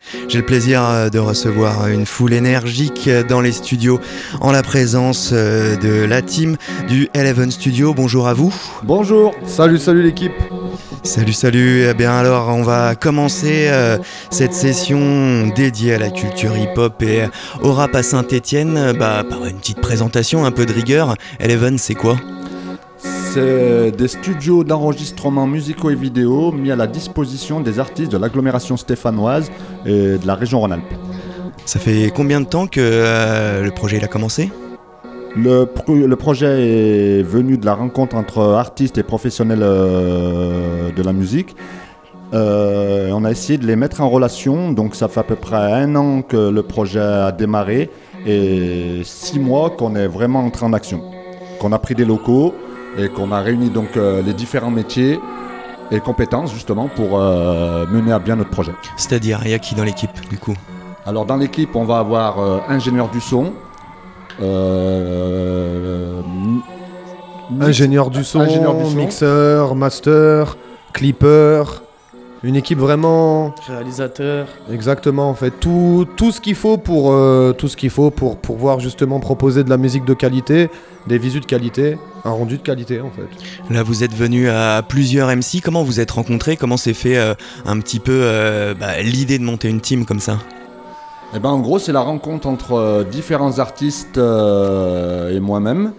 J'ai le plaisir de recevoir une foule énergique dans les studios en la présence de la team du Eleven Studio. Bonjour à vous. Bonjour, salut l'équipe. Salut. Eh bien alors, on va commencer cette session dédiée à la culture hip-hop et au rap à Saint-Étienne par une petite présentation, un peu de rigueur. Eleven, c'est quoi ? C'est des studios d'enregistrement musicaux et vidéo mis à la disposition des artistes de l'agglomération stéphanoise et de la région Rhône-Alpes. Ça fait combien de temps que le projet il a commencé ? Le projet est venu de la rencontre entre artistes et professionnels de la musique. On a essayé de les mettre en relation, donc ça fait à peu près 1 an que le projet a démarré et 6 mois qu'on est vraiment entré en action, qu'on a pris des locaux et qu'on a réuni donc les différents métiers et compétences justement pour mener à bien notre projet. C'est-à-dire, il y a qui dans l'équipe du coup ? Alors dans l'équipe, on va avoir ingénieur du son, ingénieur du son, mixeur, master, clipper, une équipe vraiment réalisateur. Exactement, en fait tout ce qu'il faut pour pouvoir justement proposer de la musique de qualité, des visus de qualité, un rendu de qualité en fait. Là vous êtes venu à plusieurs MC, comment vous êtes rencontrés, comment s'est fait un petit peu l'idée de monter une team comme ça ? Eh ben, en gros, c'est la rencontre entre différents artistes et moi-même.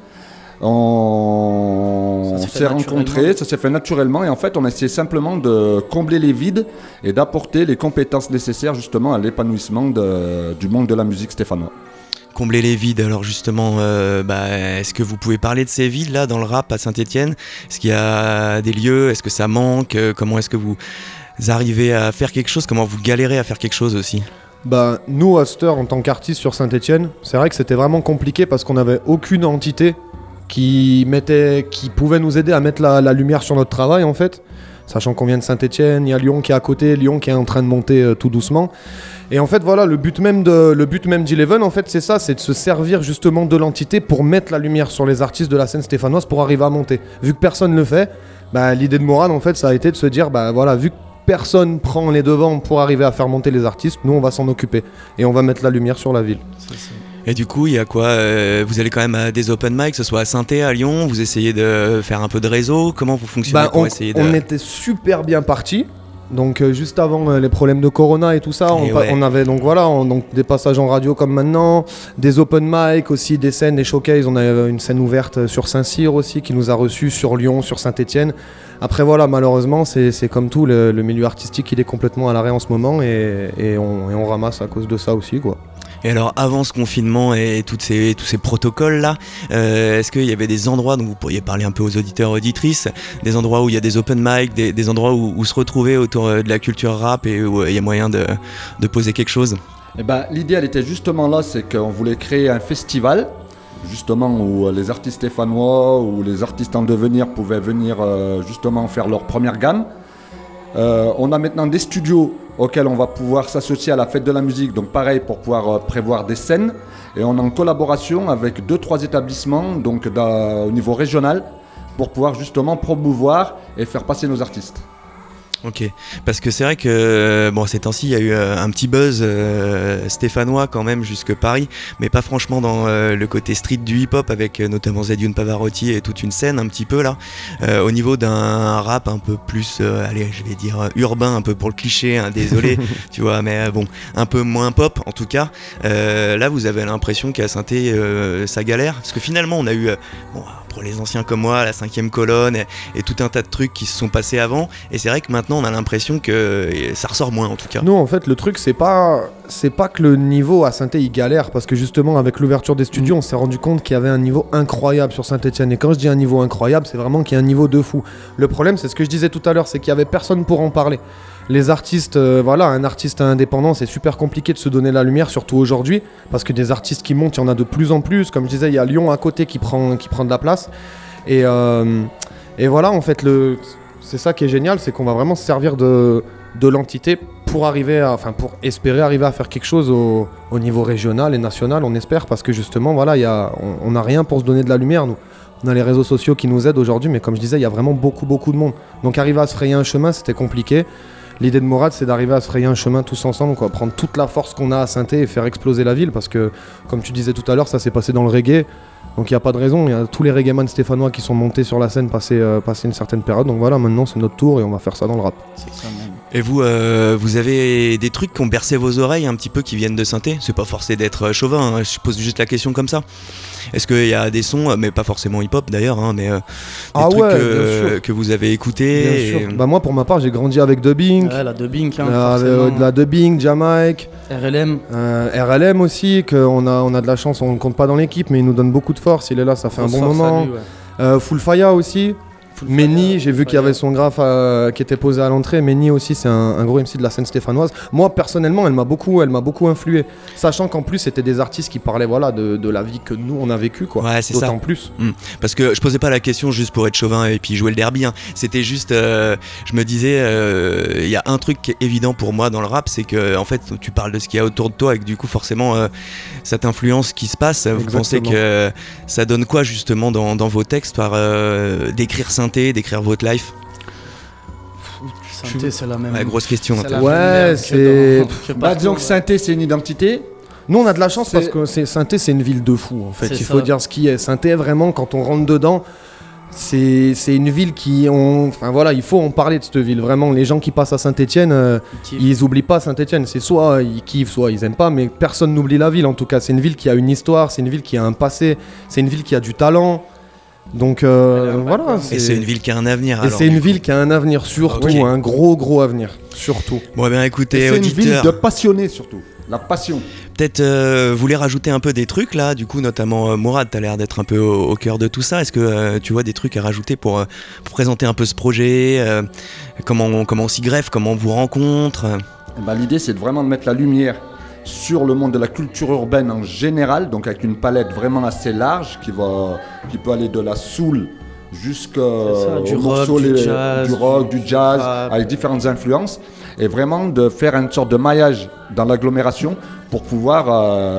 On s'est rencontrés, ça s'est fait naturellement et en fait, on a essayé simplement de combler les vides et d'apporter les compétences nécessaires justement à l'épanouissement du monde de la musique stéphanois. Combler les vides, alors justement, est-ce que vous pouvez parler de ces vides là dans le rap à Saint-Étienne ? Est-ce qu'il y a des lieux ? Est-ce que ça manque ? Comment est-ce que vous arrivez à faire quelque chose ? Comment vous galérez à faire quelque chose aussi ? Nous, Aster, en tant qu'artistes sur Saint-Étienne, c'est vrai que c'était vraiment compliqué parce qu'on n'avait aucune entité qui pouvait nous aider à mettre la lumière sur notre travail en fait. Sachant qu'on vient de Saint-Étienne, il y a Lyon qui est à côté, Lyon qui est en train de monter tout doucement. Et en fait voilà, le but même d'Eleven en fait c'est ça, c'est de se servir justement de l'entité pour mettre la lumière sur les artistes de la scène stéphanoise pour arriver à monter. Vu que personne ne le fait, l'idée de Morane en fait ça a été de se dire vu que personne prend les devants pour arriver à faire monter les artistes, nous on va s'en occuper et on va mettre la lumière sur la ville. Et du coup, il y a quoi ? Vous allez quand même à des open mic, que ce soit à Saint-Étienne, à Lyon, vous essayez de faire un peu de réseau, comment vous fonctionnez pour essayer de... On était super bien partis. Donc juste avant les problèmes de Corona et tout ça, on avait donc des passages en radio comme maintenant, des open mic aussi, des scènes, des showcases. On a une scène ouverte sur Saint-Cyr aussi qui nous a reçus, sur Lyon, sur Saint-Étienne. Après voilà, malheureusement c'est comme tout, le milieu artistique il est complètement à l'arrêt en ce moment et on ramasse à cause de ça aussi quoi. Et alors avant ce confinement et tous ces protocoles là, est-ce qu'il y avait des endroits dont vous pourriez parler un peu aux auditeurs auditrices, des endroits où il y a des open mic, des endroits où se retrouver autour de la culture rap et où il y a moyen de poser quelque chose ? L'idée elle était justement là, c'est qu'on voulait créer un festival justement où les artistes stéphanois ou les artistes en devenir pouvaient venir justement faire leur première gamme. On a maintenant des studios auxquels on va pouvoir s'associer à la fête de la musique, donc pareil pour pouvoir prévoir des scènes. Et on est en collaboration avec 2-3 établissements donc au niveau régional pour pouvoir justement promouvoir et faire passer nos artistes. Ok, parce que c'est vrai que ces temps-ci il y a eu un petit buzz stéphanois quand même jusque Paris, mais pas franchement dans le côté street du hip-hop avec notamment Zedioun Pavarotti et toute une scène un petit peu là. Au niveau d'un rap un peu plus, je vais dire urbain, un peu pour le cliché, hein, désolé, tu vois, mais un peu moins pop en tout cas. Là vous avez l'impression qu'à Saint-Étienne ça galère, parce que finalement on a eu pour les anciens comme moi, la 5e colonne et tout un tas de trucs qui se sont passés avant, et c'est vrai que maintenant on a l'impression que ça ressort moins en tout cas. Non, en fait le truc c'est pas que le niveau à Saint-Étienne il galère, parce que justement avec l'ouverture des studios on s'est rendu compte qu'il y avait un niveau incroyable sur Saint-Étienne, et quand je dis un niveau incroyable c'est vraiment qu'il y a un niveau de fou. Le problème c'est ce que je disais tout à l'heure, c'est qu'il y avait personne pour en parler. Les artistes, un artiste indépendant, c'est super compliqué de se donner la lumière, surtout aujourd'hui, parce que des artistes qui montent, il y en a de plus en plus. Comme je disais, il y a Lyon à côté qui prend de la place. Et voilà, en fait, c'est ça qui est génial, c'est qu'on va vraiment se servir de l'entité pour espérer arriver à faire quelque chose au niveau régional et national, on espère, parce que justement, on n'a rien pour se donner de la lumière, nous. On a les réseaux sociaux qui nous aident aujourd'hui, mais comme je disais, il y a vraiment beaucoup de monde. Donc arriver à se frayer un chemin, c'était compliqué. l'idée de Morad, c'est d'arriver à se frayer un chemin tous ensemble, quoi, prendre toute la force qu'on a à Saint-Étienne et faire exploser la ville, parce que, comme tu disais tout à l'heure, ça s'est passé dans le reggae, donc il n'y a pas de raison, il y a tous les reggaeman stéphanois qui sont montés sur la scène passer une certaine période, donc voilà, maintenant c'est notre tour et on va faire ça dans le rap. C'est ça même. Et vous, vous avez des trucs qui ont bercé vos oreilles un petit peu qui viennent de Saint-Étienne? C'est pas forcé d'être chauvin, hein, je pose juste la question comme ça. Est-ce qu'il y a des sons, mais pas forcément hip-hop d'ailleurs, hein, mais des trucs que vous avez écoutés Bien sûr. Bah moi pour ma part j'ai grandi avec Dubbing, Ouais, la dubbing, hein, de la Dubbing, Jamaïque, RLM. RLM aussi, qu'on a de la chance, on ne compte pas dans l'équipe mais il nous donne beaucoup de force, il est là, ça fait un bon moment. Full Faya aussi. Menny, j'ai vu qu'il y avait son graphe qui était posé à l'entrée. Menny aussi, c'est un gros MC de la scène stéphanoise. Moi, personnellement, elle m'a beaucoup influé. Sachant qu'en plus, c'était des artistes qui parlaient de la vie que nous, on a vécu, quoi. Ouais, c'est ça. D'autant plus. Parce que je posais pas la question juste pour être chauvin et puis jouer le derby, hein. C'était juste, je me disais, il y a un truc qui est évident pour moi dans le rap, c'est que en fait, tu parles de ce qu'il y a autour de toi et que du coup, forcément, ça t'influence ce qui se passe. Vous pensez que ça donne quoi justement dans vos textes par d'écrire d'écrire votre life? Saint-Étienne, c'est la même. Ouais, grosse question. Disons que Saint-Étienne, c'est une identité. Nous, on a de la chance parce que Saint-Étienne, c'est une ville de fous, en fait. Il faut dire ce qui est. Saint-Étienne, vraiment, quand on rentre dedans, c'est une ville enfin voilà, il faut en parler de cette ville. Vraiment, les gens qui passent à Saint-Étienne, ils oublient pas Saint-Étienne. C'est soit ils kiffent, soit ils aiment pas, mais personne n'oublie la ville. En tout cas, c'est une ville qui a une histoire, c'est une ville qui a un passé, c'est une ville qui a du talent. Donc voilà. Et c'est une ville qui a un avenir. Et c'est une ville qui a un avenir, surtout, un gros avenir, surtout. Bon, bien écoutez, c'est auditeurs. une ville de passionnés surtout, la passion. Peut-être vous voulez rajouter un peu des trucs là, du coup, notamment Morad, t'as l'air d'être un peu au cœur de tout ça. Est-ce que tu vois des trucs à rajouter pour présenter un peu ce projet, comment on s'y greffe, comment on vous rencontre? L'idée, c'est vraiment de mettre la lumière sur le monde de la culture urbaine en général, donc avec une palette vraiment assez large qui peut aller de la soul jusqu'au du rock, du jazz, avec différentes influences, et vraiment de faire une sorte de maillage dans l'agglomération pour pouvoir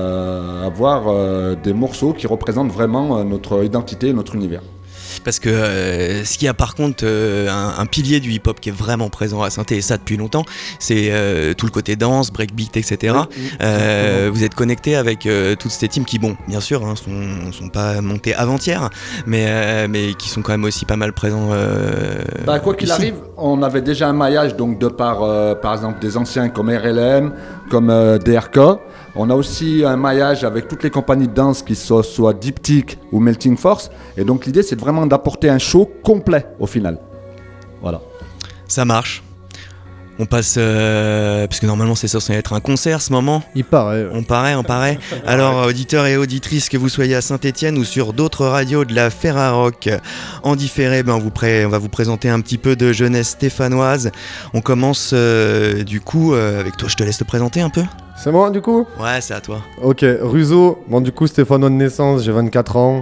avoir des morceaux qui représentent vraiment notre identité, notre univers. Parce que ce qu'il y a par contre un pilier du hip-hop qui est vraiment présent à Saint-Étienne, et ça depuis longtemps, c'est tout le côté danse, breakbeat, etc. Vous êtes connecté avec toutes ces teams qui, bon, bien sûr, hein, sont pas montés avant-hier, mais qui sont quand même aussi pas mal présents. Quoi qu'il arrive, on avait déjà un maillage donc de par exemple des anciens comme RLM, comme DRK. On a aussi un maillage avec toutes les compagnies de danse qui soient soit Diptyque ou Melting Force. Et donc l'idée, c'est vraiment d'apporter un show complet au final. Voilà. Ça marche. On passe, parce que normalement c'est censé être un concert ce moment. Il paraît. On paraît. Alors auditeurs et auditrices, que vous soyez à Saint-Étienne ou sur d'autres radios de la Ferrarock en différé, on va vous présenter un petit peu de jeunesse stéphanoise. On commence du coup avec toi, je te laisse te présenter un peu. C'est moi du coup ? Ouais, c'est à toi. Ok, Ruzo, bon du coup stéphanois de naissance, j'ai 24 ans.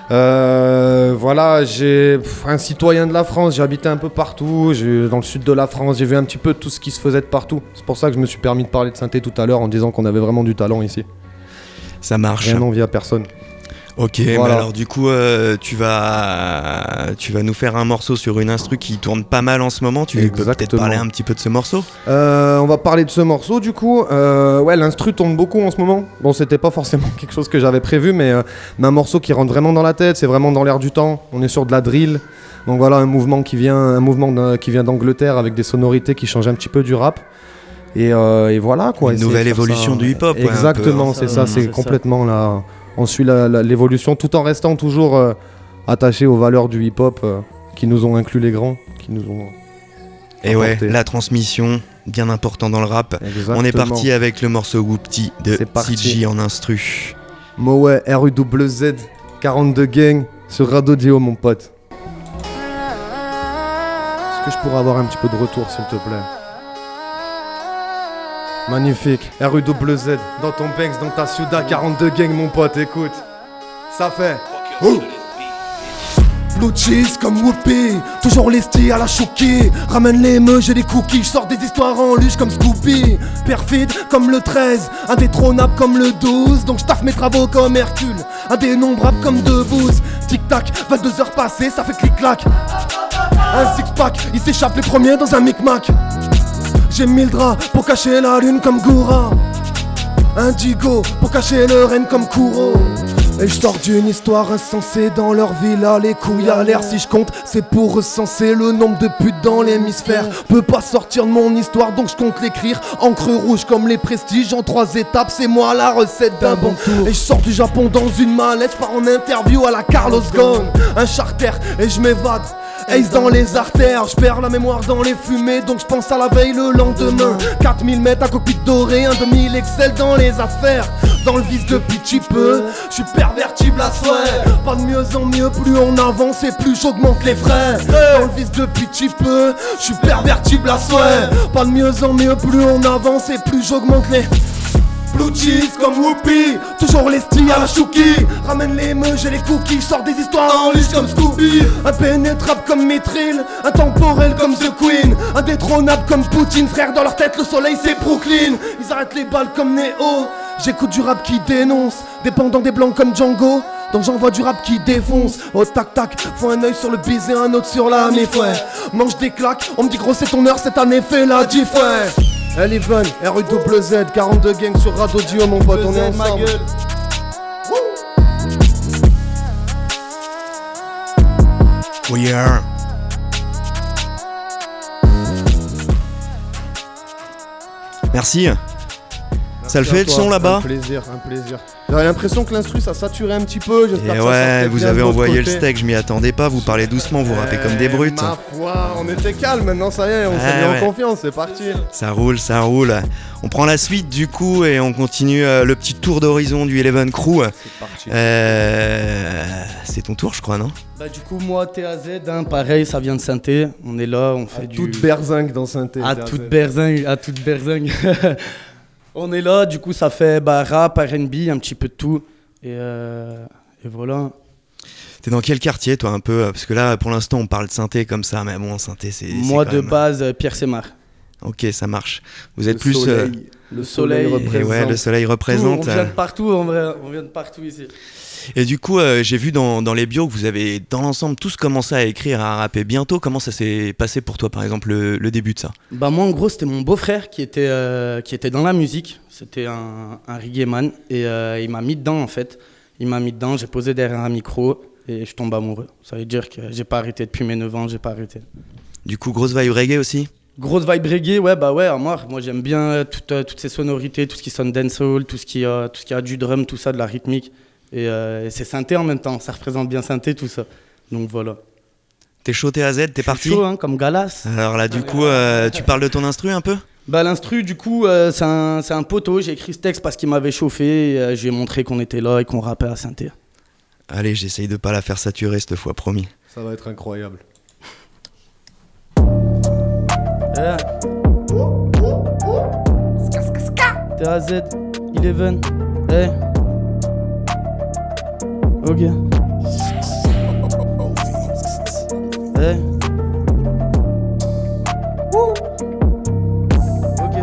Voilà, j'ai un citoyen de la France, j'ai habité un peu partout, dans le sud de la France, j'ai vu un petit peu tout ce qui se faisait de partout. C'est pour ça que je me suis permis de parler de Saint-Étienne tout à l'heure en disant qu'on avait vraiment du talent ici. Ça marche. Rien n'envie à personne. Ok, voilà. Alors du coup, tu vas nous faire un morceau sur une instru qui tourne pas mal en ce moment. Tu peux peut-être parler un petit peu de ce morceau. On va parler de ce morceau du coup. Ouais, l'instru tourne beaucoup en ce moment. Bon, c'était pas forcément quelque chose que j'avais prévu, mais un morceau qui rentre vraiment dans la tête. C'est vraiment dans l'air du temps. On est sur de la drill. Donc voilà, un mouvement qui vient d'Angleterre avec des sonorités qui changent un petit peu du rap. Et voilà quoi. Une nouvelle évolution du hip-hop. Exactement, c'est ça. C'est complètement là. On suit l'évolution tout en restant toujours attaché aux valeurs du hip-hop qui nous ont inclus les grands, qui nous ont et apporté. Ouais, la transmission, bien important dans le rap. Exactement. On est parti avec le morceau Whoopty de CG en instru. Moe, RUWZ, 42 gang sur Radio Dio mon pote. Est-ce que je pourrais avoir un petit peu de retour s'il te plaît ? Magnifique, RUWZ, dans ton Banks, dans ta Suda, 42 gang mon pote, écoute. Ça fait Blue cheese comme Whoopi, toujours les styles à la choquée. Ramène les meufs, j'ai des cookies, je sors des histoires en luge comme Scooby. Perfide comme le 13, indétrônable comme le 12. Donc je taffe mes travaux comme Hercule, indénombrable comme Debouze. Tic-tac, 22 heures passées, ça fait clic-clac. Un six-pack, il s'échappe les premiers dans un micmac. J'ai mis le drap pour cacher la lune comme Goura. Indigo pour cacher le renne comme Kuro. Et je sors d'une histoire insensée dans leur villa, les couilles à l'air. Si je compte, c'est pour recenser le nombre de putes dans l'hémisphère. Peux pas sortir de mon histoire, donc je compte l'écrire. Encre rouge comme les prestiges en 3 étapes. C'est moi la recette d'un bon tour. Et je sors du Japon dans une mallette, je pars en interview à la Carlos Ghosn. Un charter et je m'évade. Ace dans les artères, je perds la mémoire dans les fumées, donc je pense à la veille le lendemain. 4000 mètres à cockpit doré, un 2000 Excel dans les affaires. Dans le vice depuis petit peu, je suis pervertible à souhait. Pas de mieux en mieux, plus on avance et plus j'augmente les frais. Dans le vice depuis petit peu, je suis pervertible à souhait. Pas de mieux en mieux, plus on avance et plus j'augmente les... Blue cheese comme Whoopi, toujours les styles à la chouki. Ramène les meufs, j'ai les cookies, sors des histoires en luche comme Scooby. Impénétrable comme Mithril, intemporel comme The Queen. Indétrônable comme Poutine, frère dans leur tête le soleil c'est Brooklyn. Ils arrêtent les balles comme Neo, j'écoute du rap qui dénonce. Dépendant des blancs comme Django, donc j'envoie du rap qui défonce. Oh tac tac, faut un œil sur le baiser, un autre sur la mif ouais. Mange des claques, on me dit gros c'est ton heure, cette année fait la diff ouais. Eleven, RUZZ, 42 gang sur Radio mon pote, on est ensemble. We are. Merci. Ça le fait le son là-bas? Un plaisir, un plaisir. J'avais l'impression que l'instru ça saturait un petit peu. J'espère Et que ça ouais, vous bien avez de votre envoyé côté. le steak, je m'y attendais pas, vous parlez doucement, vous rappez comme des brutes. Ma foi, on était calme, maintenant ça y est, on s'est mis ouais. en confiance, c'est parti. Ça roule, ça roule. On prend la suite du coup et on continue le petit tour d'horizon du Eleven Crew. C'est parti. C'est ton tour je crois, non? Bah du coup moi TAZ, hein, pareil, ça vient de Saint-Thé. On est là, on fait du... Toute berzingue dans Saint-Thé. À toute berzingue, à toute berzingue. On est là, du coup ça fait rap, R&B, un petit peu de tout. Et voilà. T'es dans quel quartier toi un peu? Parce que là pour l'instant on parle de Saint-Thé comme ça, mais bon Saint-Thé c'est... Moi quand de même... base, Pierre-Sémar. Ok, ça marche. Vous êtes Le plus... soleil, le soleil Et représente. Et ouais, le soleil représente. On vient de partout en vrai, on vient de partout ici. Et du coup, j'ai vu dans les bios que vous avez dans l'ensemble tous commencé à écrire, à rapper bientôt. Comment ça s'est passé pour toi, par exemple, le début de ça? Bah moi en gros c'était mon beau-frère qui était dans la musique. C'était un reggae man et il m'a mis dedans en fait. Il m'a mis dedans, j'ai posé derrière un micro et je tombe amoureux. Ça veut dire que j'ai pas arrêté depuis mes 9 ans, j'ai pas arrêté. Du coup, grosse vibe reggae aussi? Grosse vibe reggae, ouais, bah ouais, moi j'aime bien toutes ces sonorités, tout ce qui sonne dancehall, tout ce qui a du drum, tout ça, de la rythmique. Et c'est synthé en même temps, ça représente bien synthé, tout ça. Donc voilà. T'es chaud, t'es à Z, t'es parti? Chaud, hein, comme Galas. Alors là, du coup, tu parles de ton instru un peu? Bah l'instru, du coup, c'est un poteau. J'ai écrit ce texte parce qu'il m'avait chauffé. Et, j'ai montré qu'on était là et qu'on rappait à synthé. Allez, j'essaye de pas la faire saturer cette fois, promis. Ça va être incroyable. TAZ, Eleven, hey. Ok. Hey. Ok.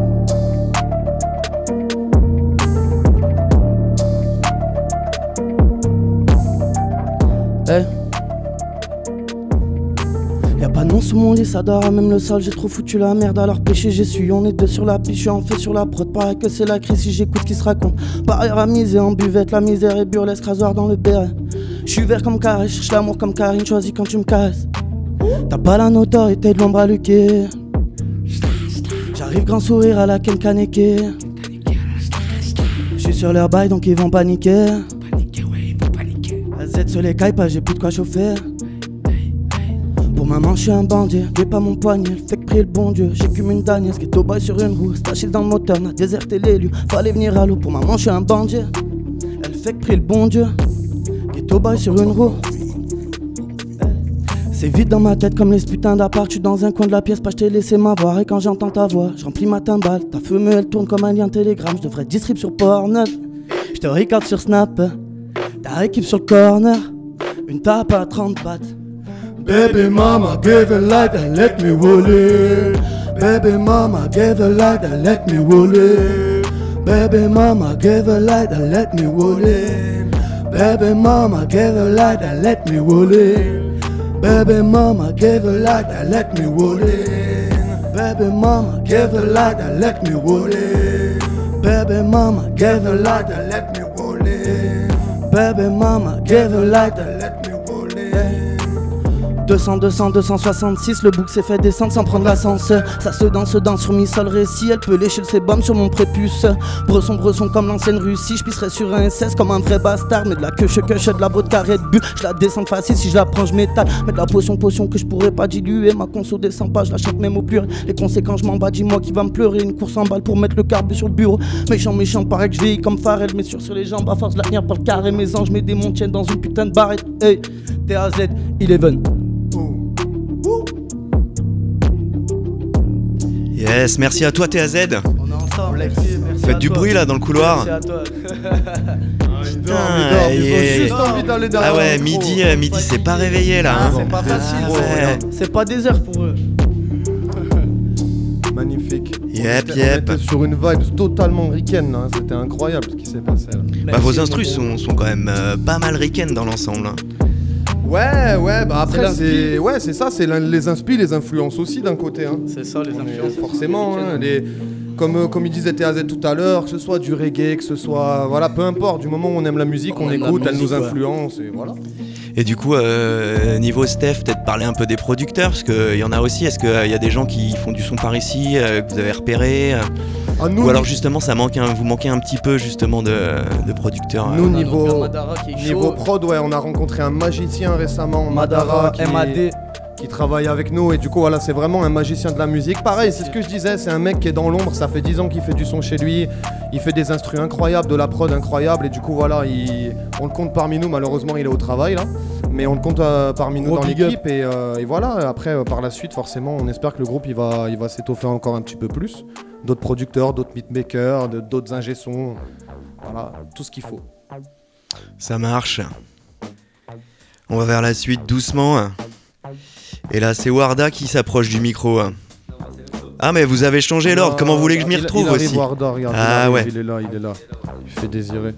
Hey. Y'a pas de nom sous mon lit, ça dort à même le sol. J'ai trop foutu la merde à leur péché, j'ai su. On est deux sur la piche, en fait sur la prod. Pareil que c'est la crise si j'écoute ce qui se raconte. Par ailleurs à miser en buvette, la misère est burlesque, rasoir dans le béret. J'suis vert comme carré, cherche l'amour comme Karine, choisis quand tu me caresses. T'as pas la notoriété de l'ombre à Luquet. J'arrive grand sourire à la Ken Kaneke. J'suis sur leur bail donc ils vont paniquer. La Z se les caille pas, j'ai plus de quoi chauffer. Pour maman, je suis un bandit, j'ai pas mon poignet, elle fait que prie le bon Dieu. J'écume une Daniel, ghetto boy sur une roue, stachis dans le moteur, n'a déserté les lieux. Fallait venir à l'eau, pour maman, je suis un bandit, elle fait que prie le bon Dieu. Ghetto boy sur une roue. C'est vide dans ma tête comme les putains d'appart. J'suis dans un coin de la pièce, pas je t'ai laissé m'avoir. Et quand j'entends ta voix, j'remplis ma timbale. Ta fumée elle tourne comme un lien télégramme. J'devrais distrib sur Pornhub. J'te regarde sur Snap. Ta équipe sur le corner. Une tape à 30 bahts. Baby mama gave a light and let me roll it. Baby mama gave a light and let me roll it. Baby mama gave a light and let me roll it. Baby mama gave a light and let me roll it. Baby mama gave a light and let me roll it. Baby mama, give the light and let me roll it. Baby mama, give the light and let me roll it. Baby mama, give the light and let me roll it. 200, 200, 266, le bouc s'est fait descendre sans prendre l'ascenseur. Ça se danse sur mi-sol récit, elle peut lécher le sébum sur mon prépuce. Bresson comme l'ancienne Russie, je pisserais sur un SS comme un vrai bastard. Mais de la queue, de la vodka Red Bull, je la descends facile si je la prends, je m'étale. Mais de la potion que je pourrais pas diluer. Ma conso descend pas, je la chante même au pluriel. Les conséquences, je m'en bats, dis-moi qui va me pleurer. Une course en balle pour mettre le carbu sur le bureau. Méchant, paraît que je vieillis comme Pharrell. Mais sur les jambes, à force de la tenir par le carré. Mes anges, mes démons tiennent dans une putain de barrette. Hey, TAZ, 11. Yes, merci à toi TAZ. On est ensemble, merci Faites du bruit là dans le couloir. Merci à toi. Putain, Ils ont juste envie d'aller derrière. Ah ouais, le micro. midi c'est pas réveillé là. Hein. C'est pas facile, Ah gros, ouais. regarde. C'est pas des heures pour eux. Magnifique. Yep. On était sur une vibe totalement ricaine, là. C'était incroyable ce qui s'est passé là. Bah, vos instrus sont quand même pas mal ricaines dans l'ensemble. Hein. Ouais, bah après C'est c'est ça, c'est les inspi, les influences aussi d'un côté. Hein. C'est ça les influences. Forcément, hein, comme il disait TAZ tout à l'heure, que ce soit du reggae, que ce soit voilà, peu importe, du moment où on aime la musique, on aime la écoute, elle musique, nous ouais. influence et voilà. Et du coup, niveau Steph, peut-être parler un peu des producteurs, parce qu'il y en a aussi. Est-ce qu'il y a des gens qui font du son par ici, que vous avez repéré Ah, nous, ou alors justement, vous manquez un petit peu justement de producteurs Nous, On a niveau- notre Madara qui est niveau chaud. prod, ouais, on a rencontré un magicien récemment, Madara, MAD. qui travaille avec nous et du coup voilà, c'est vraiment un magicien de la musique. Pareil, c'est ce que je disais, c'est un mec qui est dans l'ombre, ça fait 10 ans qu'il fait du son chez lui, il fait des instrus incroyables, de la prod incroyable et du coup voilà, on le compte parmi nous, malheureusement il est au travail là, mais on le compte parmi nous Gros dans big l'équipe et voilà, après par la suite forcément on espère que le groupe il va s'étoffer encore un petit peu plus, d'autres producteurs, d'autres beatmakers, d'autres ingé sons, voilà, tout ce qu'il faut. Ça marche. On va vers la suite doucement. Et là, c'est Warda qui s'approche du micro. Ah, mais vous avez changé l'ordre. Comment vous voulez que je m'y retrouve il arrive, aussi Warda, regarde, Ah, il arrive, ouais. il est là. Il fait désirer.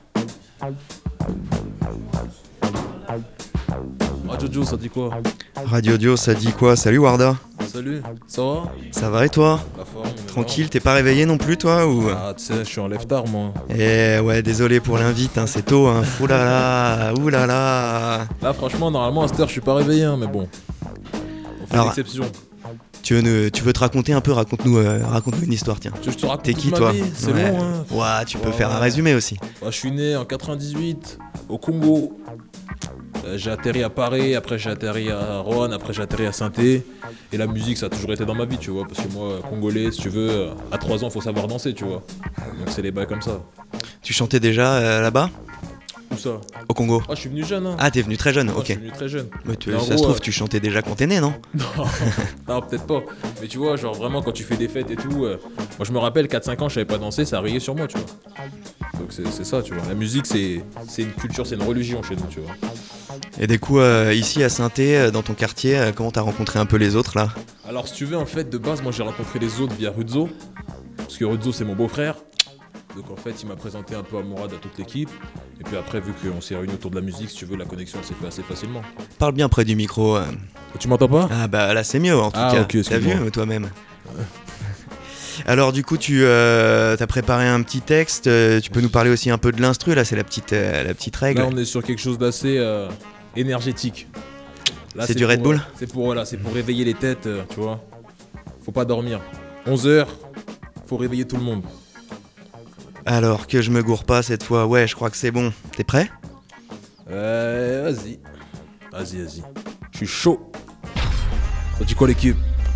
Ah Jojo, ça dit quoi? Radio Dio, ça dit quoi? Salut Warda. Salut, ça va? Ça va et toi? La forme, on est Tranquille, t'es pas réveillé non plus toi ou... là. Ah tu sais, je suis en lève tard moi. Eh ouais, désolé pour l'invite, hein, c'est tôt. Hein. Oulala. Là franchement, normalement à cette heure je suis pas réveillé, hein, mais bon. On fait Alors, une exception. Tu veux te raconter un peu? Raconte-nous une histoire, tiens. Tu veux que je te raconte T'es toute qui ma toi? vie? C'est Ouais. long hein. Ouais, tu peux Ouais, faire un ouais. résumé aussi. Bah, je suis né en 98 au Congo. J'ai atterri à Paris, après j'ai atterri à Roanne, après j'ai atterri à Saint-Thé. Et la musique ça a toujours été dans ma vie, tu vois. Parce que moi, congolais, si tu veux, à 3 ans faut savoir danser, tu vois. Donc c'est les bails comme ça. Tu chantais déjà là-bas? Où ça? Au Congo? Ah je suis venu jeune hein. Ah, t'es venu très jeune, Ah, ok. Je suis venu très jeune. Mais Mais en ça gros, se trouve, tu chantais déjà quand t'es né, non? Non, peut-être pas. Mais tu vois, genre vraiment, quand tu fais des fêtes et tout, moi je me rappelle 4-5 ans, je savais pas danser, ça riait sur moi, tu vois. Donc c'est ça, tu vois. La musique, c'est une culture, c'est une religion chez nous, tu vois. Et du coup, ici à Saint-Thé, dans ton quartier, comment t'as rencontré un peu les autres là? Alors, si tu veux, en fait, de base, moi j'ai rencontré les autres via Rudzo. Parce que Rudzo, c'est mon beau-frère. Donc en fait, il m'a présenté un peu à Mourad, à toute l'équipe. Et puis après, vu qu'on s'est réunis autour de la musique, si tu veux, la connexion s'est fait assez facilement. Parle bien près du micro. Tu m'entends pas? Ah bah là c'est mieux en tout Ah, cas. ok, T'as vu excuse-moi. toi-même? Alors du coup tu as préparé un petit texte, tu peux nous parler aussi un peu de l'instru, là c'est la petite règle. Là, on est sur quelque chose d'assez énergétique. Là, C'est du Red Bull C'est pour réveiller les têtes, tu vois. Faut pas dormir. 11h, faut réveiller tout le monde. Alors que je me gourre pas cette fois, ouais je crois que c'est bon. T'es prêt? Vas-y. Vas-y. Je suis chaud. Ça dit quoi l'équipe?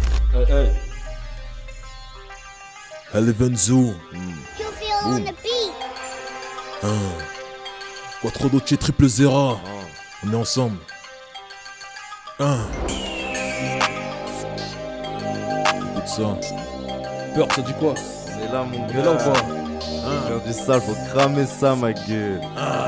Elevenzo. You feel on the beat. Quattro Dolce triple zéro. On est ensemble. Écoute ça. Peur, ça dit quoi? C'est là mon On est là ou gars. pas? Faire du sale, faut cramer ça ma gueule.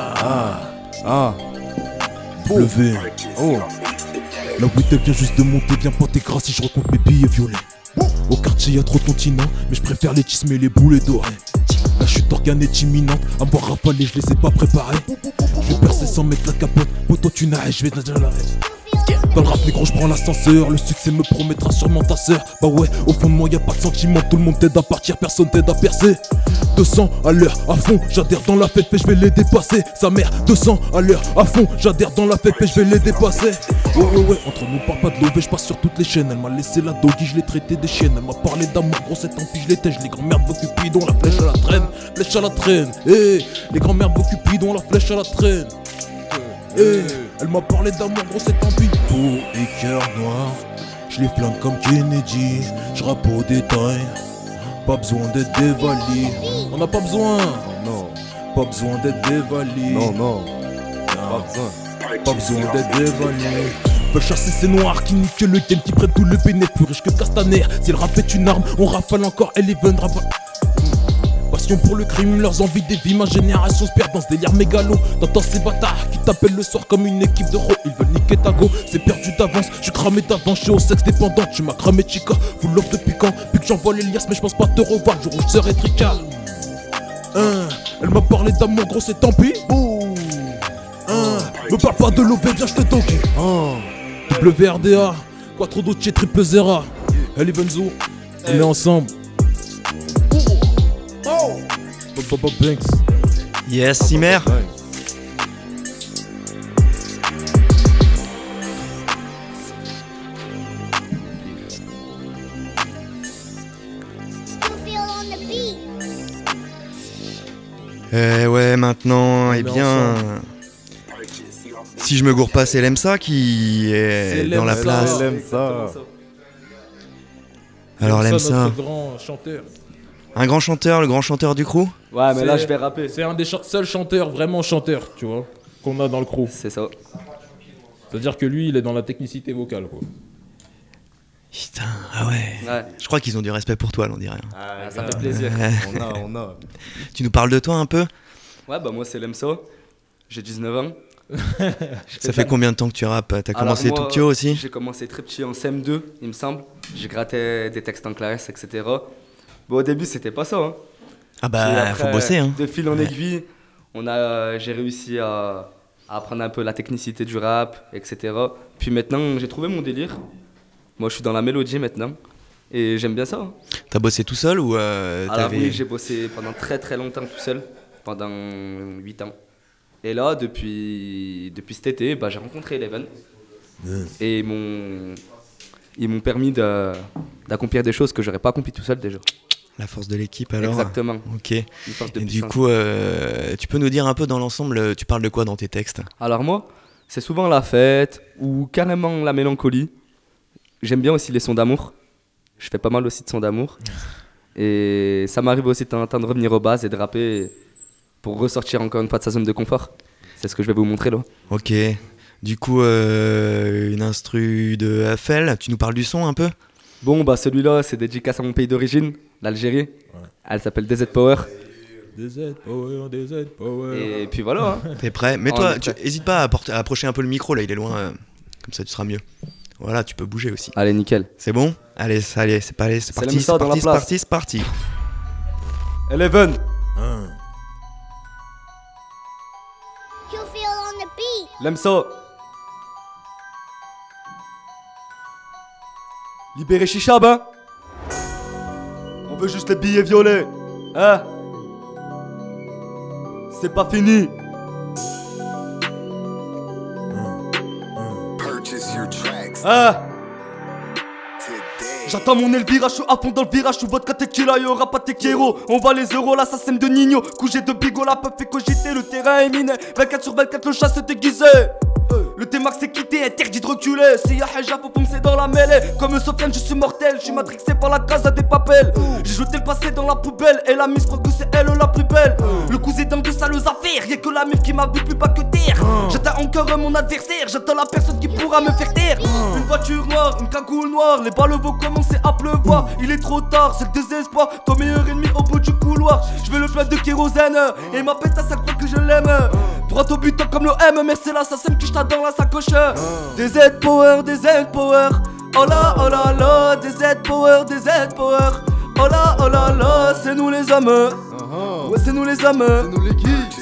W. Oh. La weed elle vient juste de monter, viens pas tes grâces si je recompte mes billets violets. Au quartier y'a trop de continents, mais je préfère les tismes et les boulets dorés. La chute d'organes est imminente, à me voir rafaler, je les ai pas préparés. Je vais percer sans mettre la capote, poto tu nages, je vais te dire l'arrêt. Dans le rap négro je prends l'ascenseur, le succès me promettra sûrement ta sœur. Bah ouais, au fond de moi y'a pas de sentiment, tout le monde t'aide à partir, personne t'aide à percer. 200 à l'heure, à fond, j'adhère dans la fête, mais je vais les dépasser. Sa mère, 200 à l'heure, à fond, j'adhère dans la fête, mais je vais les dépasser. Ouais, entre nous parle pas de lové, je passe sur toutes les chaînes. Elle m'a laissé la doggy, je l'ai traité des chiennes. Elle m'a parlé d'amour, gros c'est tant pis, je l'étais. Je les grands-mères de Cupidon, la flèche à la traîne, flèche à la traîne. Les grands-mères de Cupidon, la flèche à la traîne. Elle m'a parlé d'amour, gros c'est tant pis. Peau et cœur noir, je les flingue comme Kennedy. Je rappe au détail, pas besoin d'être dévalué. On n'a pas besoin, Non, pas besoin d'être dévalué. non, pas besoin. Pas besoin d'être dévalué. Veulent chasser ces noirs qui niquent le game, qui prennent tout le bénéfice, plus riche que Castaner. Si le rap est une arme, on rafale encore Eleven rafale. Passion pour le crime, leurs envies des vies, ma génération se perd dans ce délire mégalo. T'entends ces bâtards qui t'appellent le soir comme une équipe de ro. Ils veulent niquer ta go, c'est perdu d'avance. J'suis cramé d'avance, j'suis au sexe dépendant. Tu m'as cramé chica, vous l'offre depuis quand? Puis que j'envoie les liasses, mais j'pense pas te revoir le jour où j'serai tricard. Elle m'a parlé d'amour, gros c'est tant pis. Me parle pas de l'OV, viens j'te dogue. WRDA, Quattro Dolce, Triple Zera. Ellie Benzo, on est ensemble. Bob Banks. Yes, Simer. Ouais, maintenant, eh bien... Si je me gourre pas, c'est Lemsa qui est dans la place. Elle aime ça. Alors Lemsa, Notre grand chanteur. un grand chanteur, le grand chanteur du crew. Ouais, mais là je vais rapper. C'est un des seuls chanteurs, vraiment chanteurs, tu vois, qu'on a dans le crew. C'est ça. C'est-à-dire que lui, il est dans la technicité vocale, quoi. Putain, ah ouais. Ouais. Je crois qu'ils ont du respect pour toi, là, on dirait. Ah, ça fait plaisir. On a. Tu nous parles de toi un peu? Ouais, bah moi c'est Lemso. J'ai 19 ans. Ça fait combien de temps que tu rappes? T'as commencé tout petit aussi? J'ai commencé très petit en CM2, il me semble. J'ai gratté des textes en classe, etc. Bon, au début, c'était pas ça. Hein. Ah bah, faut bosser, hein. De fil en aiguille, j'ai réussi à apprendre un peu la technicité du rap, etc. Puis maintenant, j'ai trouvé mon délire. Moi, je suis dans la mélodie maintenant. Et j'aime bien ça. Hein. T'as bossé tout seul ou Alors oui, j'ai bossé pendant très très longtemps tout seul. Pendant 8 ans. Et là, depuis cet été, bah, j'ai rencontré Eleven. Et ils m'ont permis d'accomplir des choses que j'aurais pas accompli tout seul déjà. La force de l'équipe alors? Exactement. Ok. Une force de Et du puissance. coup, tu peux nous dire un peu dans l'ensemble, tu parles de quoi dans tes textes? Alors moi, c'est souvent la fête ou carrément la mélancolie. J'aime bien aussi les sons d'amour. Je fais pas mal aussi de sons d'amour. Et ça m'arrive aussi de temps en temps de revenir aux bases et de rapper pour ressortir encore une fois de sa zone de confort. C'est ce que je vais vous montrer là. Ok. Du coup, une instru de Afel, tu nous parles du son un peu? Bon, bah celui-là, c'est dédicace à mon pays d'origine, l'Algérie. Ouais. Elle s'appelle DZ Power. DZ Power. Et puis voilà. Hein. T'es prêt? Mais toi, hésite pas à approcher un peu le micro, là, il est loin. Comme ça, tu seras mieux. Voilà, tu peux bouger aussi. Allez, nickel. C'est bon? Allez, c'est parti, c'est parti. Eleven. You feel on the beat. Lemso. Libérez Chichab, hein. On veut juste les billets violets. Hein. C'est pas fini. Ah. J'attends mon Elvira, je suis à fond dans le virage, je suis vodka tequila, y'aura pas de tequero. On va les euros, l'assassin de Nino. Couché de bigot, la peuf fait cogiter, le terrain est miné. 24 sur 24, le chat s'est déguisé. Le T-Max est quitté, interdit de reculer. Si y'a Hijab, faut foncer dans la mêlée. Comme Sofiane, je suis mortel, je suis matrixé par la casa des papels. J'ai jeté le passé dans la poubelle, et la mise, crois que c'est elle la plus belle. Le cousin d'homme de sales affaires, y'a que la meuf qui m'a vu plus bas que terre. J'attends encore mon adversaire, j'attends la personne qui pourra me faire taire. Une voiture noire, une cagoule noire, les balles vont commencer à pleuvoir. Il est trop tard, c'est le désespoir, ton meilleur ennemi au bout du couloir. Je vais le plein de kérosène, et ma pétasse elle croit que je l'aime. Droit au but comme le M, mais c'est l'assassin qui jeta dans la sacoche. Des Z Power, des Z Power. Oh là là, des Z Power, des Z Power. Oh là là, c'est nous les hommes. Ouais, c'est nous les hommes.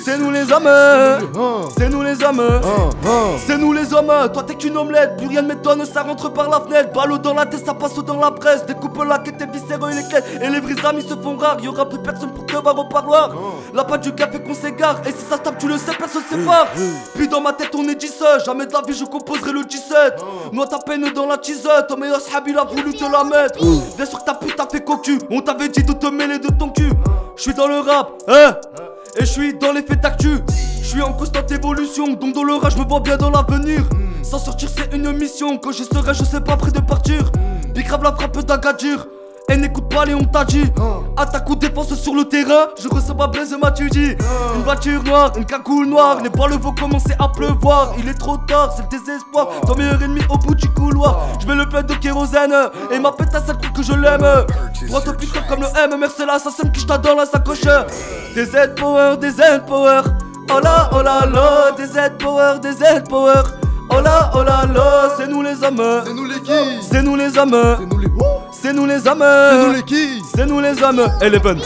C'est nous les hommes. C'est nous les hommes. C'est nous les hommes. Toi t'es qu'une omelette, plus rien ne m'étonne, ça rentre par la fenêtre. Balle dans la tête, ça passe dans la presse. Découpe la quête, tes viscéreux et les clés. Et les vrais amis se font rares, y'aura plus personne pour te voir au parloir. La pâte du café qu'on s'égare, et si ça se tape tu le sais, personne se sépare. Puis dans ma tête on est 10, jamais de la vie je composerai le 17. Noie ta peine dans la tisette, mais Ashab il a voulu te la mettre. Bien sûr que ta pute t'a fait cocu, on t'avait dit de te mêler de ton cul. J'suis dans le rap, et j'suis dans les faits d'actu. J'suis en constante évolution, donc dans le rap je me vois bien dans l'avenir. S'en sortir c'est une mission, quand j'y serai je sais pas près de partir. Big grave la frappe d'Agadir, et n'écoute pas les on t'a dit. Attaque ou défense sur le terrain, je ressens ma blaise m'a tu dit. Une voiture noire, une cagoule noire, les balles vont commencer à pleuvoir. Il est trop tard, c'est le désespoir, ton meilleur ennemi au bout du couloir. Je mets le plein de kérosène, et ma pétasse elle croit que je l'aime. Droite au piquant comme le M, c'est l'assassin qui j't'a dans la sacoche. Des Z-Power, des Z-Power. Oh là là, des Z-Power, des Z-Power. Oh là là, c'est nous les hommes. C'est nous les qui? C'est nous les hommes. C'est nous les who? C'est nous les hommes. C'est nous les qui? C'est nous les hommes. Eleven.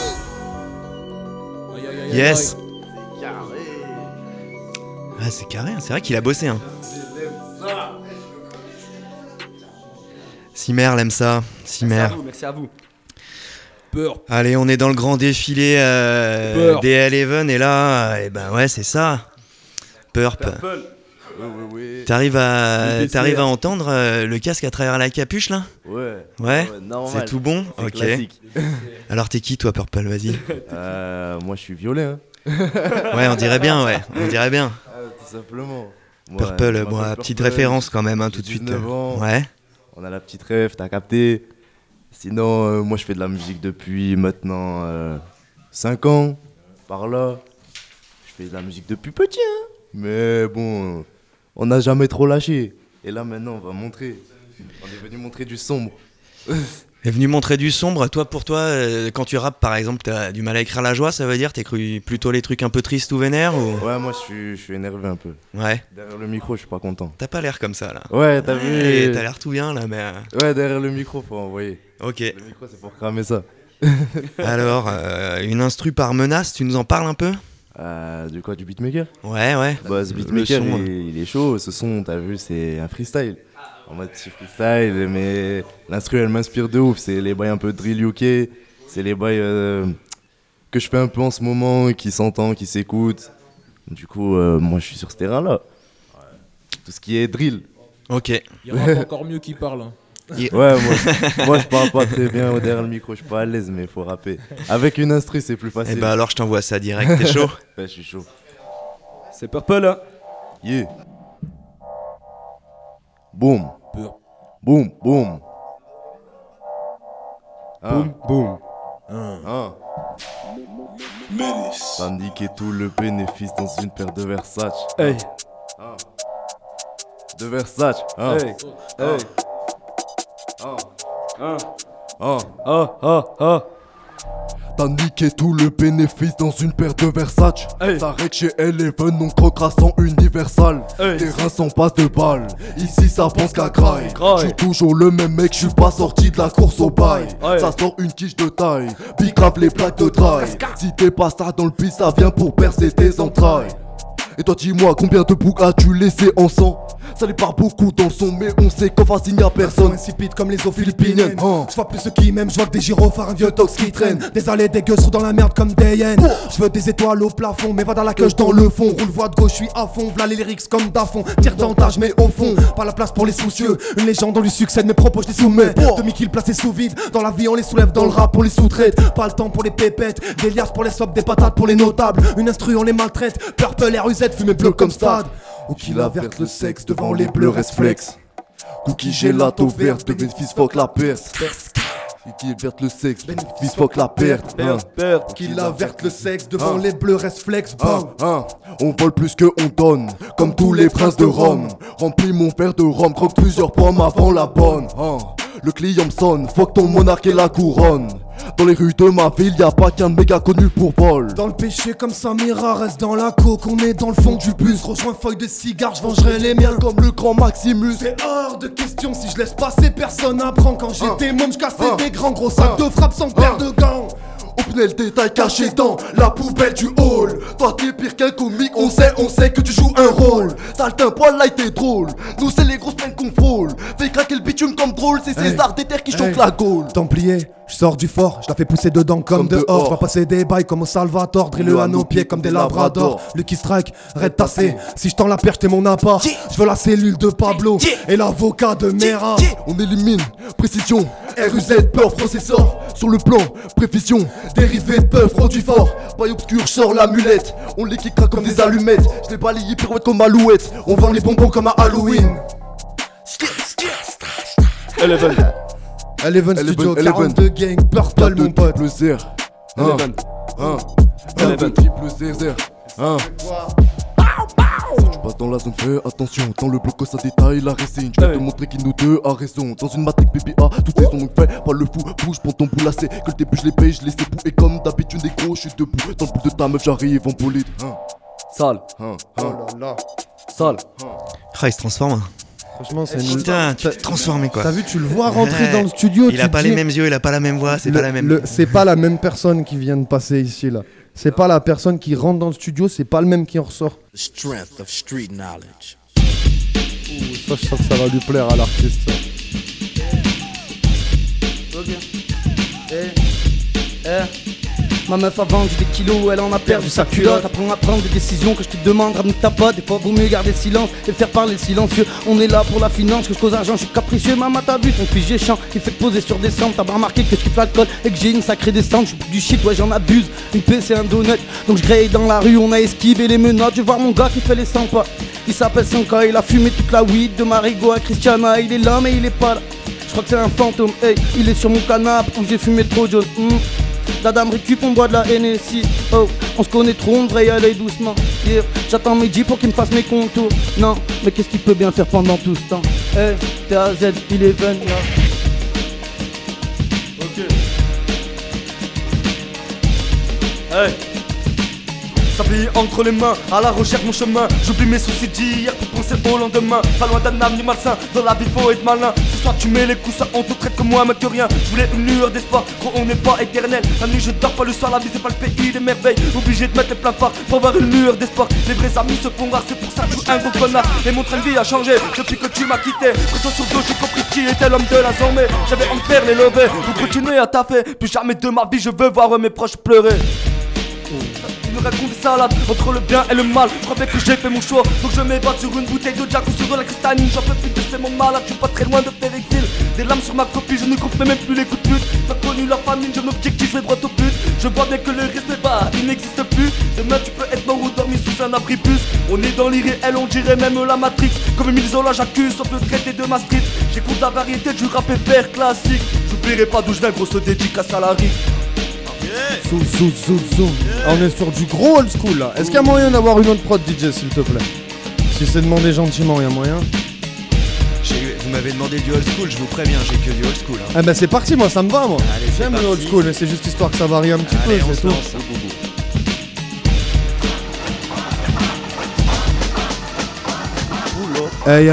Yes. Ah, c'est carré, c'est vrai qu'il a bossé. Hein. Simer l'aime ça. Simer. Merci à vous. Peur. Allez, on est dans le grand défilé des Eleven et là, ben ouais, c'est ça. Purp. Oui. T'arrives à entendre le casque à travers la capuche là? Ouais. Normal. C'est tout bon? C'est ok. classique. Alors t'es qui toi, Purple? Vas-y. Moi je suis violet. Hein. Ouais, on dirait bien, ouais. On dirait bien. Tout simplement. Purple, bon, la petite référence quand même, hein, tout de suite. 19 ans. Ouais. On a la petite rêve, t'as capté. Sinon, moi je fais de la musique depuis maintenant 5 ans, par là. Je fais de la musique depuis petit, hein. Mais bon, on n'a jamais trop lâché. Et là maintenant, on va montrer. On est venu montrer du sombre. Est venu montrer du sombre. Toi, pour toi, quand tu rappes par exemple, t'as du mal à écrire la joie, ça veut dire t'écris plutôt les trucs un peu tristes ou vénères ou... Ouais, moi je suis énervé un peu. Ouais. Derrière le micro, je suis pas content. T'as pas l'air comme ça là. Ouais, t'as vu. T'as l'air tout bien là, mais. Ouais, derrière le micro, faut envoyer. Ok. Le micro, c'est pour cramer ça. Alors, une instru par menace, tu nous en parles un peu? Du quoi, du beatmaker? Ouais. Bah, ce beatmaker, son, il est chaud. Ce son, t'as vu, c'est un freestyle. En mode petit freestyle, mais l'instru, elle m'inspire de ouf. C'est les bails un peu drill UK. C'est les bails que je fais un peu en ce moment, qui s'entend, qui s'écoute. Du coup, moi, je suis sur ce terrain-là. Tout ce qui est drill. Ok. Il rappe encore mieux qu'il parle. Hein. Ouais, moi je parle pas très bien derrière le micro, je suis pas à l'aise, mais il faut rapper. Avec une instru, c'est plus facile. Et bah alors je t'envoie ça direct, t'es chaud? Ouais, je suis chaud. C'est Purple là. Yeah. Boum. Peur. Boum, boum. Boum. T'as niqué tout le bénéfice dans une paire de Versace. Hey. De Versace. Hey. T'as niqué tout le bénéfice dans une paire de Versace. Hey. T'arrêtes chez Eleven, on croquera sans Universal. Hey. Les reins sont pas de balles, ici ça pense qu'à graille. Graille. J'suis toujours le même mec, j'suis pas sorti de la course au bail. Hey. Ça sort une quiche de taille, big grave les plaques de dry. Si t'es pas ça dans le pis, ça vient pour percer tes entrailles. Et toi dis-moi combien de boucs as-tu laissé en sang? Ça les part beaucoup dans le son, mais on sait qu'en face il n'y a personne. Insipide comme les eaux philippines. Je vois plus ceux qui m'aiment, je vois que des gyrophares, un vieux tox qui traîne. Des allées dégueux sont dans la merde comme des hyènes. Je veux des étoiles au plafond, mais va dans la queue dans le fond. Roule voie de gauche, je suis à fond, v'là les lyrics comme d'afond. Tire davantage mais au fond, pas la place pour les soucieux. Une légende on lui succède, mes propos je les soumets. Demi-kill placés sous vide, dans la vie on les soulève, dans le rap on les sous-traite. Pas le temps pour les pépettes, des liasses pour les sobs, des patates pour les notables. Une instru on les maltraite, Purple RUZ, fumée bleu comme stade. Ou qu'il averte le sexe devant les bleus réflexes. Cookie gelato verte, de bénéfice fuck la perte. Qui averte le sexe, bénéfice fuck la perte. Qu'il averte le sexe devant les bleus réflexes. On vole plus que on donne, comme tous les princes de Rome. Remplis mon verre de rhum, croque plusieurs pommes avant la bonne. Le client me sonne, fuck ton monarque et la couronne. Dans les rues de ma ville, y'a pas qu'un méga connu pour vol. Dans le péché comme Samira, reste dans la coke, on est dans le fond du bus. Rejoins feuille de cigare, je vengerai les miens comme le grand Maximus. C'est hors de question, si je laisse passer, personne apprend. Quand j'étais môme, je cassais des grands gros sacs de frappe sans paire de gants. Au criminel, détail caché dans la poubelle du hall. Toi t'es pire qu'un comique, on sait que tu joues un rôle. Sale un poil là t'es drôle, nous c'est les grosses peines qu'on frôle. Fais craquer le bitume comme drôle, c'est César des terres qui chante la Gaule. Templier, je sors du fort, je la fais pousser dedans comme dehors. Je vais passer des bails comme au Salvatore, driller à nos pieds comme des labradors. Lucky Strike, Red tassé, si je tends la perche t'es mon appart. Je veux la cellule de Pablo et l'avocat de Mera. On élimine, précision, RUZ, peur, processeur. Sur le plan, précision, dérivé de bœuf, produit fort. Paille obscur, sort la mulette. On les kickera comme des allumettes. Je les balayé pirouette comme Alouette. On vend les bonbons comme à Halloween. Eleven Studio, 42 gang, Purple mon pote. Triple Z. Triple Z. Tu passes dans la zone, fais attention. Dans le bloc, ça détaille la racine. Je vais te montrer qui nous deux a raison. Dans une matrice PPA, tout est son donc fait. Pas le fou, bouge, prends ton bout lassé. Que le début, je les paye, je les époux. Et comme d'habitude, des gros, je suis debout. Dans le bout de ta meuf, j'arrive en bolide. Sale. Oh là là. Sale. Ah, il se transforme. Franchement, c'est Putain, tu t'es transformé quoi. T'as vu, tu le vois rentrer dans le studio. Il a pas les mêmes yeux, il a pas la même voix, c'est pas la même. C'est pas la même personne qui vient de passer ici là. C'est pas la personne qui rentre dans le studio, c'est pas le même qui en ressort. Strength of street knowledge. Ça, je sens que ça va lui plaire à l'artiste. Ça. Ma meuf a vendu des kilos, elle en a perdu sa culotte. Apprends à prendre des décisions que je te demande, ramène ta pote. Des fois vaut mieux garder silence et faire parler le silencieux. On est là pour la finance, que je cause argent, je suis capricieux. Maman t'as vu ton fils géchant, il fait te poser sur des cendres. T'as pas remarqué que je kiffe l'alcool et que j'ai une sacrée descente. Je du shit, ouais j'en abuse, une paix c'est un donut. Donc je graille dans la rue, on a esquivé les menottes. Je vais voir mon gars qui fait les 100 pas. Il s'appelle Sanka, il a fumé toute la weed de Marigo à Christiana. Il est là mais il est pas là, je crois que c'est un fantôme. Hey, il est sur mon canapé où j'ai fumé trop jaune. Dada me récup, on boit de la NSI. Oh, on se connaît trop, on devrait y aller doucement. Yeah. J'attends midi pour qu'il me fasse mes contours. Non, mais qu'est-ce qu'il peut bien faire pendant tout ce temps? Hey, TAZ, il est venu. Ok. Hey. S'appuyer entre les mains, à la recherche mon chemin. J'oublie mes soucis d'hier pour penser au lendemain. Pas loin d'un âme ni malsain, dans la vie faut être malin. Ce soir tu mets les coups, ça on te traite comme moi mais que rien. Je voulais une lueur d'espoir, gros on n'est pas éternel. La nuit je dors pas, le soir la vie c'est pas le pays des merveilles. Obligé de mettre les pleins phares pour avoir une lueur d'espoir. Les vrais amis se font rares, c'est pour ça que je suis un gros connard. Et mon train de vie a changé depuis que tu m'as quitté. Pression sur dos, j'ai compris qui était l'homme de la journée. J'avais envie de faire les levées, vous continuez à taffer. Plus jamais de ma vie je veux voir mes proches pleurer. Il nous raconte des salades entre le bien et le mal. Je crois bien que j'ai fait mon choix, donc je m'évade sur une bouteille de Jack ou sur de la cristalline. J'en peux plus de ces mon malade, je suis pas très loin de faire exil. Des lames sur ma copie, je ne compte même plus les coups de pute. T'as connu la famine, je m'objectif, je vais droit au but. Je vois bien que le risque n'est pas, il n'existe plus. Demain tu peux être mort ou dormir sous un abri plus. On est dans l'irréel, on dirait même la Matrix. Comme Emile Zola, j'accuse sauf le traité de Maastricht. J'écoute la variété du rap et faire classique. J'oublierai pas d'où je viens, grosse dédicace à la rive. Zoom. On est sur du gros old school là. Est-ce qu'il y a moyen d'avoir une autre prod DJ s'il te plaît? Si c'est demandé gentiment, il y a moyen. Vous m'avez demandé du old school, je vous préviens, j'ai que du old school. Hein. Ah bah c'est parti, moi ça me va moi. Allez, j'aime le old school, mais c'est juste histoire que ça varie un petit peu, c'est tout. Aïe.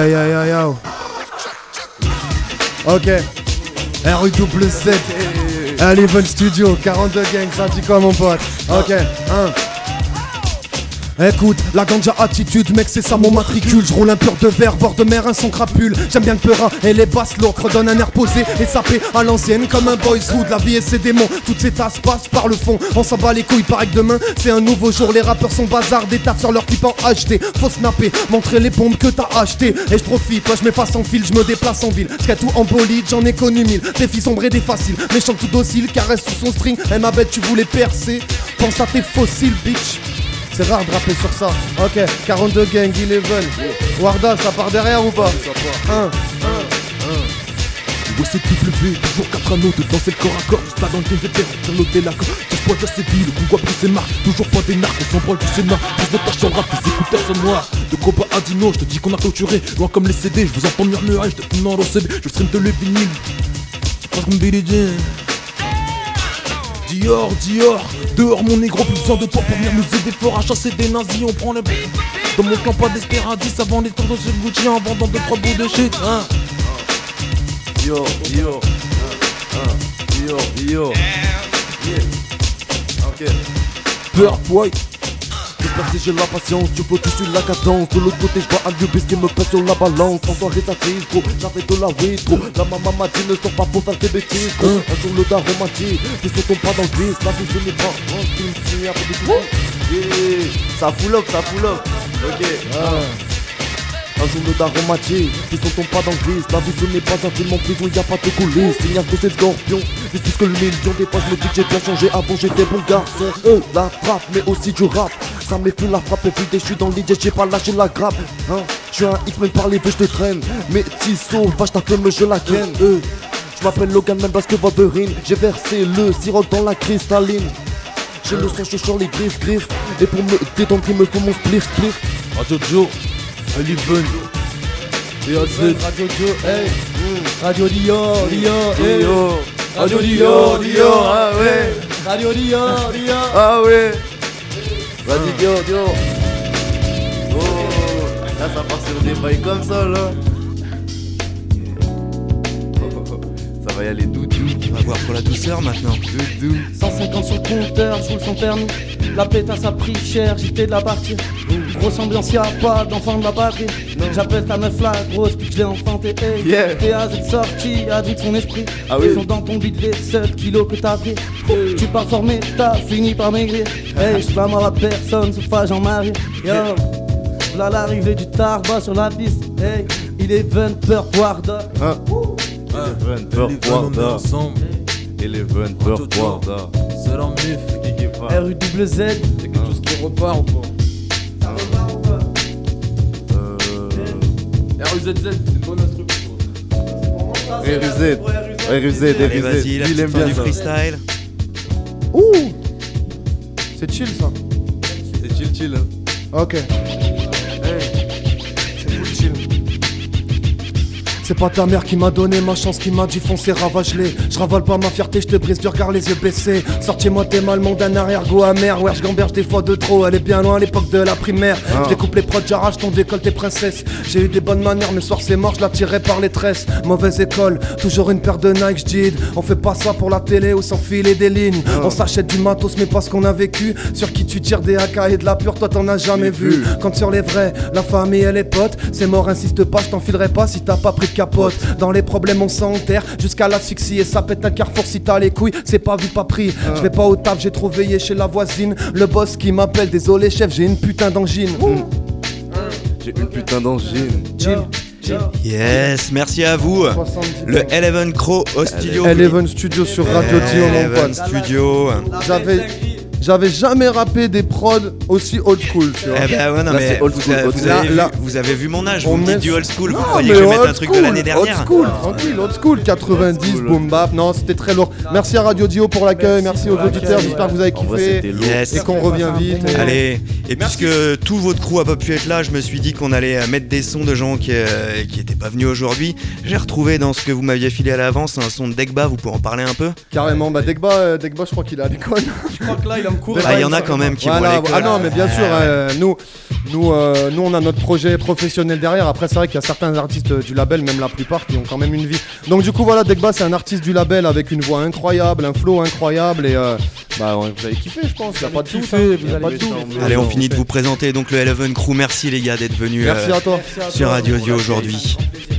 Ok. RU7. Eleven Studio, 42 gang, ça dit quoi mon pote? Ok, 1. Écoute, la ganja attitude, mec, c'est ça mon matricule. Je roule un pur de verre, bord de mer, un son crapule. J'aime bien le peurin et les basses lourdes, redonne un air posé et sapé à l'ancienne comme un boys hood. La vie et ses démons, toutes ces tasses passent par le fond. On s'en bat les couilles, pareil que demain, c'est un nouveau jour. Les rappeurs sont bazar, des taffes sur leur clip en HD. Faut snapper, montrer les pompes que t'as acheté. Et je profite, toi je m'efface en fil, je me déplace en ville. J'serais tout en bolide, j'en ai connu 1000. Des filles sombres et des faciles, méchant tout docile, caresse sous son string. Eh ma bête, tu voulais percer, pense à tes fossiles, bitch. C'est rare de rapper sur ça. Ok, 42 gang, 11. Warda, ça part derrière ou pas? 1. Ouais c'est W, toujours 4 anneaux, dedans c'est le corps à corps. Juste là dans le game, je vais faire noter la corde. J'exploite la séville, le Congo a pris ses marques. Toujours pas des narcs, on s'embrole du Sénat. Plus de tâches en rap, les écouteurs sont noirs. De Koba à Dino, je te dis qu'on a clôturé. Loin comme les CD, je vous entends murmurer. Je te fume dans l'OCB, je stream de le vinyle. C'est pas comme Billy Jean. Dior, dehors mon négro, plus besoin de toi pour venir nous aider fort à chasser des nazis, on prend les... Dans mon clan pas d'espéradis, avant les tours de ce Gucci en vendant 2-3 bouts de shit, hein. Yo. Ok. Peur, boy. Je perce, j'ai la patience, tu flottes sur la cadence. De l'autre côté, j'vois un lubis qui me pèse sur la balance. En soirée, ça crise, gros, j'avais de la weed, gros. La maman m'a dit, ne sors pas pour faire des bêtises, gros. Un jour, le daron m'a dit, tu ne tombes pas dans le vice. La vie, ce n'est pas un film, c'est un peu de tout. Yeah. Ça pull up, ça pull up. Ok. Un jour le daron m'a dit, ils ne tombent pas dans le vice. La vie ce n'est pas un film en prison, y'a pas de coulisses. Signal de ces scorpions, c'est plus que le million. Des fois je me dis que j'ai bien changé, avant j'étais bon garçon. La trappe mais aussi du rap. Ça m'est plus la frappe et puis je suis dans l'idée, j'ai pas lâché la grappe. Je suis un X-Men par les vœux, je te traîne. Mais Tissot, vache ta femme, je la ken. Je m'appelle Logan même parce que Wolverine. J'ai versé le sirop dans la cristalline. J'ai le sang chaud sur les griffes. Et pour me détendre, il me faut mon spliff. Radio Joe, Oliven, Radio Joe, hey. Radio Lyon, hey. Radio Lyon, ah ouais. Radio Lyon. Ah ouais. Vas-y, Dio. Oh, là ça part sur des bails comme ça là. Ça va y aller doudou. On va voir pour la douceur maintenant. Doudou. 150 sur le compteur, je roule sans permis. La pétasse a pris cher, j'étais de la partie. Grosse ambiance, y'a pas d'enfant de la patrie. J'appelle ta meuf la grosse, puis je l'ai enfanté. Hey. Yeah. TAZ sorti, adduit de son esprit. Ah oui. Ils sont dans ton bide les seuls kilos que t'as pris. Tu pars formé, t'as fini par maigrir. Hey, je flamme à personne, sauf à Jean-Marie. Yo, là l'arrivée du tarba sur la piste. Hey, il est 20 peur Guarda. Eleven peur Guarda. ensemble. Eleven peur Guarda. C'est leur mif. RUWZ. C'est quelque chose qui repart ou pas? RUZZ, c'est une bonne instruction. RUZ. Allez, vas-y, la Il petite aime fin bien du ça. freestyle. Ouh, c'est chill ça. C'est chill. Hein. Ok. C'est full chill. C'est pas ta mère qui m'a donné ma chance, qui m'a dit foncez, ravage-les. Je ravale pas ma fierté, je te brise du regard, les yeux baissés. Sortiez-moi tes malmons d'un arrière-goût amer. Ouais, je gamberge des fois de trop, elle est bien loin à l'époque de la primaire. Je découpe les prods, j'arrache ton décolleté princesse. J'ai eu des bonnes manières, mais soir c'est mort, je la tirais par les tresses. Mauvaise école, toujours une paire de Nike, j'dis. On fait pas ça pour la télé ou s'enfiler des lignes. On s'achète du matos, mais pas ce qu'on a vécu. Sur qui tu tires des AK et de la pure, toi t'en as jamais vu. Quand sur les vrais, la famille et les potes, c'est mort, insiste pas, je t'enfilerai pas si t'as pas pris de capote. Dans les problèmes on s'enterre jusqu'à l'asphyxie et ça pète un carrefour si t'as les couilles, c'est pas vu pas pris. Je vais pas au taf, j'ai trop veillé chez la voisine. Le boss qui m'appelle, désolé chef, j'ai une putain d'angine. J'ai une putain d'angine. Chill. Yes, merci à vous. 70 Le Eleven Crow au studio. Eleven Studio sur Radio Dion, mon Eleven pote. Studio. J'avais jamais rappé des prods aussi old school, tu vois. Eh ben ouais, non, Là, mais c'est old school, vous avez vu mon âge, On vous me met- dites du old school, vous Non, croyez que mais je vais mettre old un truc de school, l'année dernière. Old school, tranquille, old school, 90, Old boom bap. Non, c'était très lourd. Merci à Radio Dio pour l'accueil, merci aux auditeurs, j'espère que vous avez En vrai, kiffé c'était lourd. Yes. et qu'on revient vite. Et- Allez, et puisque tout votre crew a pas pu être là, je me suis dit qu'on allait mettre des sons de gens qui étaient pas venus aujourd'hui. J'ai retrouvé dans ce que vous m'aviez filé à l'avance un son de Degba, vous pouvez en parler un peu? Carrément, bah Degba, je crois qu'il est à l'école. Je crois que là il va me courir. Bah, il y en a quand même qui vont à Voilà, l'école. ah non, mais bien sûr, nous on a notre projet professionnel derrière. Après, c'est vrai qu'il y a certains artistes du label, même la plupart, qui ont quand même une vie. Donc du coup, voilà, Degba, c'est un artiste du label avec une voix incroyable, un flow incroyable et bah vous avez kiffé, je pense. Il y a pas de tout. Vous allez Pas de tout. Allez, on finit de vous présenter donc le Eleven Crew. Merci les gars d'être venus Merci à toi. sur Radio Dio aujourd'hui.